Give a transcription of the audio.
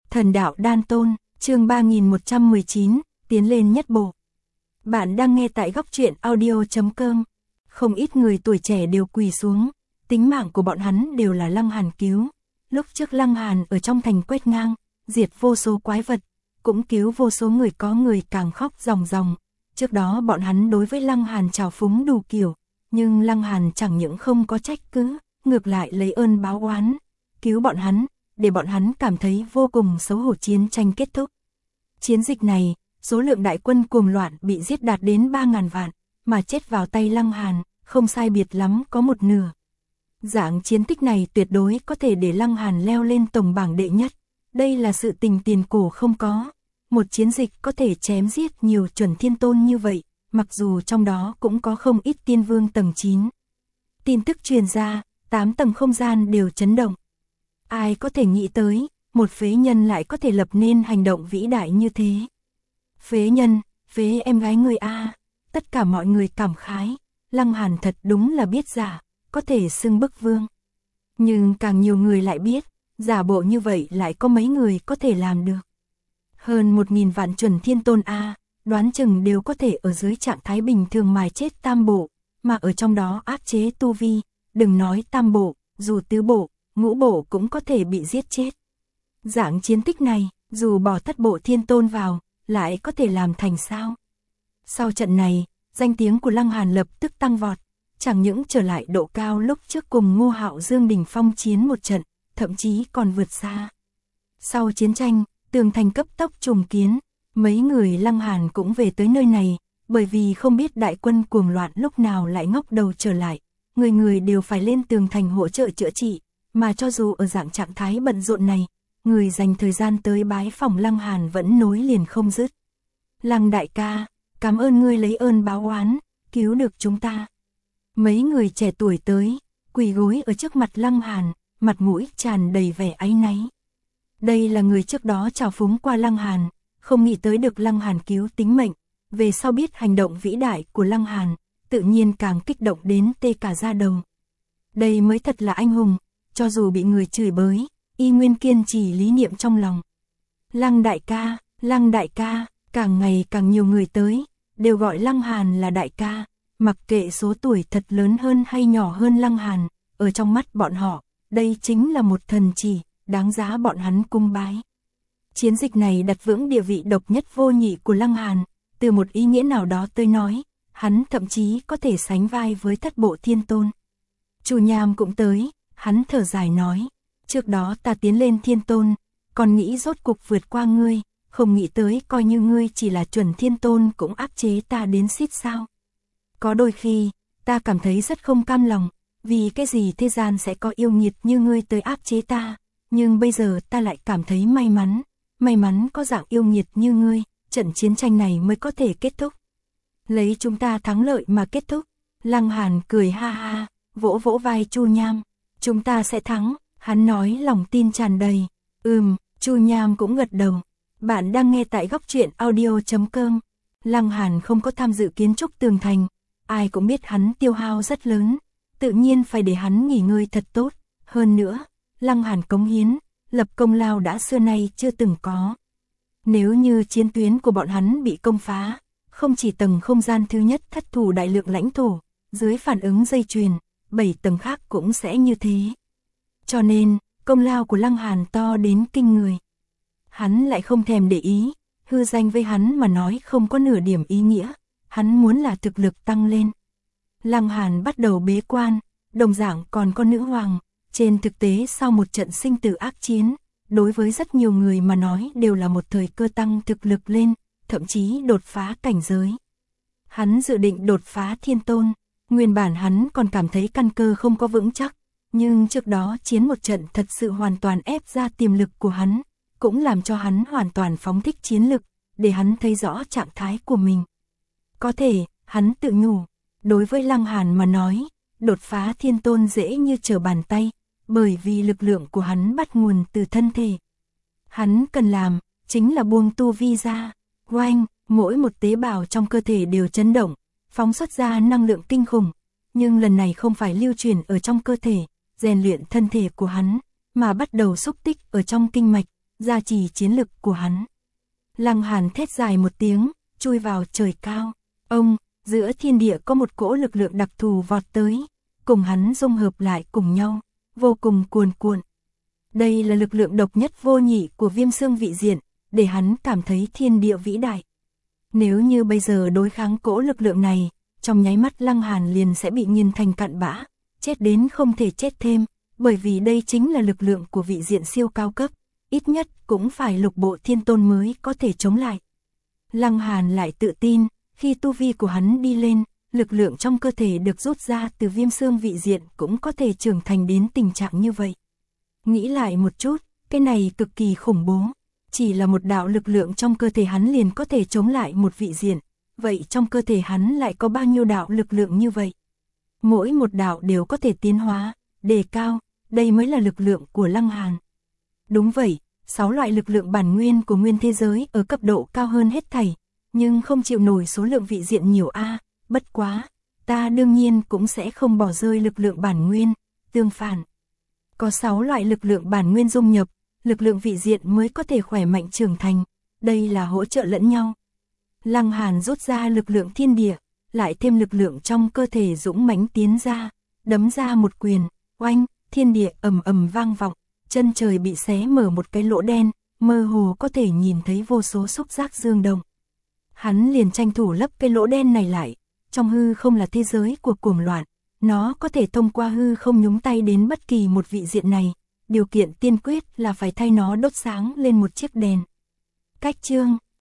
Thần đạo đan tôn, chương 3119, tiến lên nhất bộ. Bạn đang nghe tại góc truyện audio.com. Không ít người tuổi trẻ đều quỳ xuống, tính mạng của bọn hắn đều là Lăng Hàn cứu. Lúc trước Lăng Hàn ở trong thành quét ngang, diệt vô số quái vật, cũng cứu vô số người, có người càng khóc ròng ròng. Trước đó bọn hắn đối với Lăng Hàn trào phúng đủ kiểu, nhưng Lăng Hàn chẳng những không có trách cứ, ngược lại lấy ơn báo oán, cứu bọn hắn, để bọn hắn cảm thấy vô cùng xấu hổ. Chiến tranh kết thúc. Chiến dịch này, số lượng đại quân cuồng loạn bị giết đạt đến 3.000 vạn, mà chết vào tay Lăng Hàn, không sai biệt lắm có một nửa. Dạng chiến tích này tuyệt đối có thể để Lăng Hàn leo lên tổng bảng đệ nhất. Đây là sự tình tiền cổ không có. Một chiến dịch có thể chém giết nhiều chuẩn thiên tôn như vậy, mặc dù trong đó cũng có không ít tiên vương tầng 9. Tin tức truyền ra, 8 tầng không gian đều chấn động. Ai có thể nghĩ tới, một phế nhân lại có thể lập nên hành động vĩ đại như thế. Phế nhân, phế em gái người a. Tất cả mọi người cảm khái, Lăng Hàn thật đúng là biết giả, có thể xưng bức vương. Nhưng càng nhiều người lại biết, giả bộ như vậy lại có mấy người có thể làm được. Hơn 1.000 vạn chuẩn thiên tôn a, đoán chừng đều có thể ở dưới trạng thái bình thường mài chết tam bộ, mà ở trong đó áp chế tu vi, đừng nói tam bộ, dù tứ bộ, ngũ bộ cũng có thể bị giết chết. Dạng chiến tích này, dù bỏ thất bộ thiên tôn vào, lại có thể làm thành sao? Sau trận này, danh tiếng của Lăng Hàn lập tức tăng vọt, chẳng những trở lại độ cao lúc trước cùng Ngô Hạo Dương đỉnh phong chiến một trận, thậm chí còn vượt xa. Sau chiến tranh, tường thành cấp tốc trùng kiến, mấy người Lăng Hàn cũng về tới nơi này, bởi vì không biết đại quân cuồng loạn lúc nào lại ngóc đầu trở lại, người người đều phải lên tường thành hỗ trợ chữa trị, mà cho dù ở dạng trạng thái bận rộn này, người dành thời gian tới bái phỏng Lăng Hàn vẫn nối liền không dứt. Lăng đại ca, cảm ơn ngươi lấy ơn báo oán, cứu được chúng ta. Mấy người trẻ tuổi tới, quỳ gối ở trước mặt Lăng Hàn, mặt mũi tràn đầy vẻ áy náy. Đây là người trước đó trào phúng qua Lăng Hàn, không nghĩ tới được Lăng Hàn cứu tính mệnh, về sau biết hành động vĩ đại của Lăng Hàn, tự nhiên càng kích động đến tê cả da đầu. Đây mới thật là anh hùng, cho dù bị người chửi bới, y nguyên kiên trì lý niệm trong lòng. Lăng đại ca, càng ngày càng nhiều người tới, đều gọi Lăng Hàn là đại ca, mặc kệ số tuổi thật lớn hơn hay nhỏ hơn Lăng Hàn, ở trong mắt bọn họ, đây chính là một thần chỉ, đáng giá bọn hắn cung bái. Chiến dịch này đặt vững địa vị độc nhất vô nhị của Lăng Hàn, từ một ý nghĩa nào đó tôi nói, hắn thậm chí có thể sánh vai với thất bộ thiên tôn. Chu Nham cũng tới, hắn thở dài nói, trước đó ta tiến lên thiên tôn, còn nghĩ rốt cục vượt qua ngươi, không nghĩ tới coi như ngươi chỉ là chuẩn thiên tôn cũng áp chế ta đến xít sao. Có đôi khi, ta cảm thấy rất không cam lòng, vì cái gì thế gian sẽ có yêu nghiệt như ngươi tới áp chế ta, nhưng bây giờ ta lại cảm thấy may mắn có dạng yêu nghiệt như ngươi, trận chiến tranh này mới có thể kết thúc. Lấy chúng ta thắng lợi mà kết thúc. Lăng Hàn cười ha ha, vỗ vỗ vai Chu Nham, chúng ta sẽ thắng, hắn nói lòng tin tràn đầy. Chu Nham cũng gật đầu. Bạn đang nghe tại góc truyện audio.com. Lăng Hàn không có tham dự kiến trúc tường thành, ai cũng biết hắn tiêu hao rất lớn, tự nhiên phải để hắn nghỉ ngơi thật tốt. Hơn nữa, Lăng Hàn cống hiến, lập công lao đã xưa nay chưa từng có. Nếu như chiến tuyến của bọn hắn bị công phá, không chỉ tầng không gian thứ nhất thất thủ đại lượng lãnh thổ, dưới phản ứng dây chuyền, 7 tầng khác cũng sẽ như thế. Cho nên, công lao của Lăng Hàn to đến kinh người. Hắn lại không thèm để ý, hư danh với hắn mà nói không có nửa điểm ý nghĩa, hắn muốn là thực lực tăng lên. Lăng Hàn bắt đầu bế quan, đồng dạng còn có nữ hoàng, trên thực tế sau một trận sinh tử ác chiến, đối với rất nhiều người mà nói đều là một thời cơ tăng thực lực lên, thậm chí đột phá cảnh giới. Hắn dự định đột phá thiên tôn, nguyên bản hắn còn cảm thấy căn cơ không có vững chắc, nhưng trước đó chiến một trận thật sự hoàn toàn ép ra tiềm lực của hắn, cũng làm cho hắn hoàn toàn phóng thích chiến lực, để hắn thấy rõ trạng thái của mình. Có thể, hắn tự nhủ, đối với Lăng Hàn mà nói, đột phá thiên tôn dễ như trở bàn tay, bởi vì lực lượng của hắn bắt nguồn từ thân thể. Hắn cần làm, chính là buông tu vi ra, oanh, mỗi một tế bào trong cơ thể đều chấn động, phóng xuất ra năng lượng kinh khủng, nhưng lần này không phải lưu truyền ở trong cơ thể, rèn luyện thân thể của hắn, mà bắt đầu xúc tích ở trong kinh mạch, gia trì chiến lực của hắn. Lăng Hàn thét dài một tiếng, chui vào trời cao. Ông, giữa thiên địa có một cỗ lực lượng đặc thù vọt tới, cùng hắn dung hợp lại cùng nhau, vô cùng cuồn cuộn. Đây là lực lượng độc nhất vô nhị của Viêm Xương vị diện, để hắn cảm thấy thiên địa vĩ đại. Nếu như bây giờ đối kháng cỗ lực lượng này, trong nháy mắt Lăng Hàn liền sẽ bị nghiền thành cặn bã, chết đến không thể chết thêm, bởi vì đây chính là lực lượng của vị diện siêu cao cấp, ít nhất cũng phải lục bộ thiên tôn mới có thể chống lại. Lăng Hàn lại tự tin, khi tu vi của hắn đi lên, lực lượng trong cơ thể được rút ra từ Viêm Xương vị diện cũng có thể trưởng thành đến tình trạng như vậy. Nghĩ lại một chút, cái này cực kỳ khủng bố. Chỉ là một đạo lực lượng trong cơ thể hắn liền có thể chống lại một vị diện. Vậy trong cơ thể hắn lại có bao nhiêu đạo lực lượng như vậy? Mỗi một đạo đều có thể tiến hóa, đề cao, đây mới là lực lượng của Lăng Hàn. Đúng vậy, 6 loại lực lượng bản nguyên của nguyên thế giới ở cấp độ cao hơn hết thảy, nhưng không chịu nổi số lượng vị diện nhiều bất quá, ta đương nhiên cũng sẽ không bỏ rơi lực lượng bản nguyên, tương phản. Có 6 loại lực lượng bản nguyên dung nhập, lực lượng vị diện mới có thể khỏe mạnh trưởng thành, đây là hỗ trợ lẫn nhau. Lăng Hàn rút ra lực lượng thiên địa, lại thêm lực lượng trong cơ thể dũng mãnh tiến ra, đấm ra một quyền, oanh, thiên địa ầm ầm vang vọng, chân trời bị xé mở một cái lỗ đen, mơ hồ có thể nhìn thấy vô số xúc giác dương động. Hắn liền tranh thủ lấp cái lỗ đen này lại, trong hư không là thế giới của cuồng loạn, nó có thể thông qua hư không nhúng tay đến bất kỳ một vị diện này, điều kiện tiên quyết là phải thay nó đốt sáng lên một chiếc đèn. Cách chương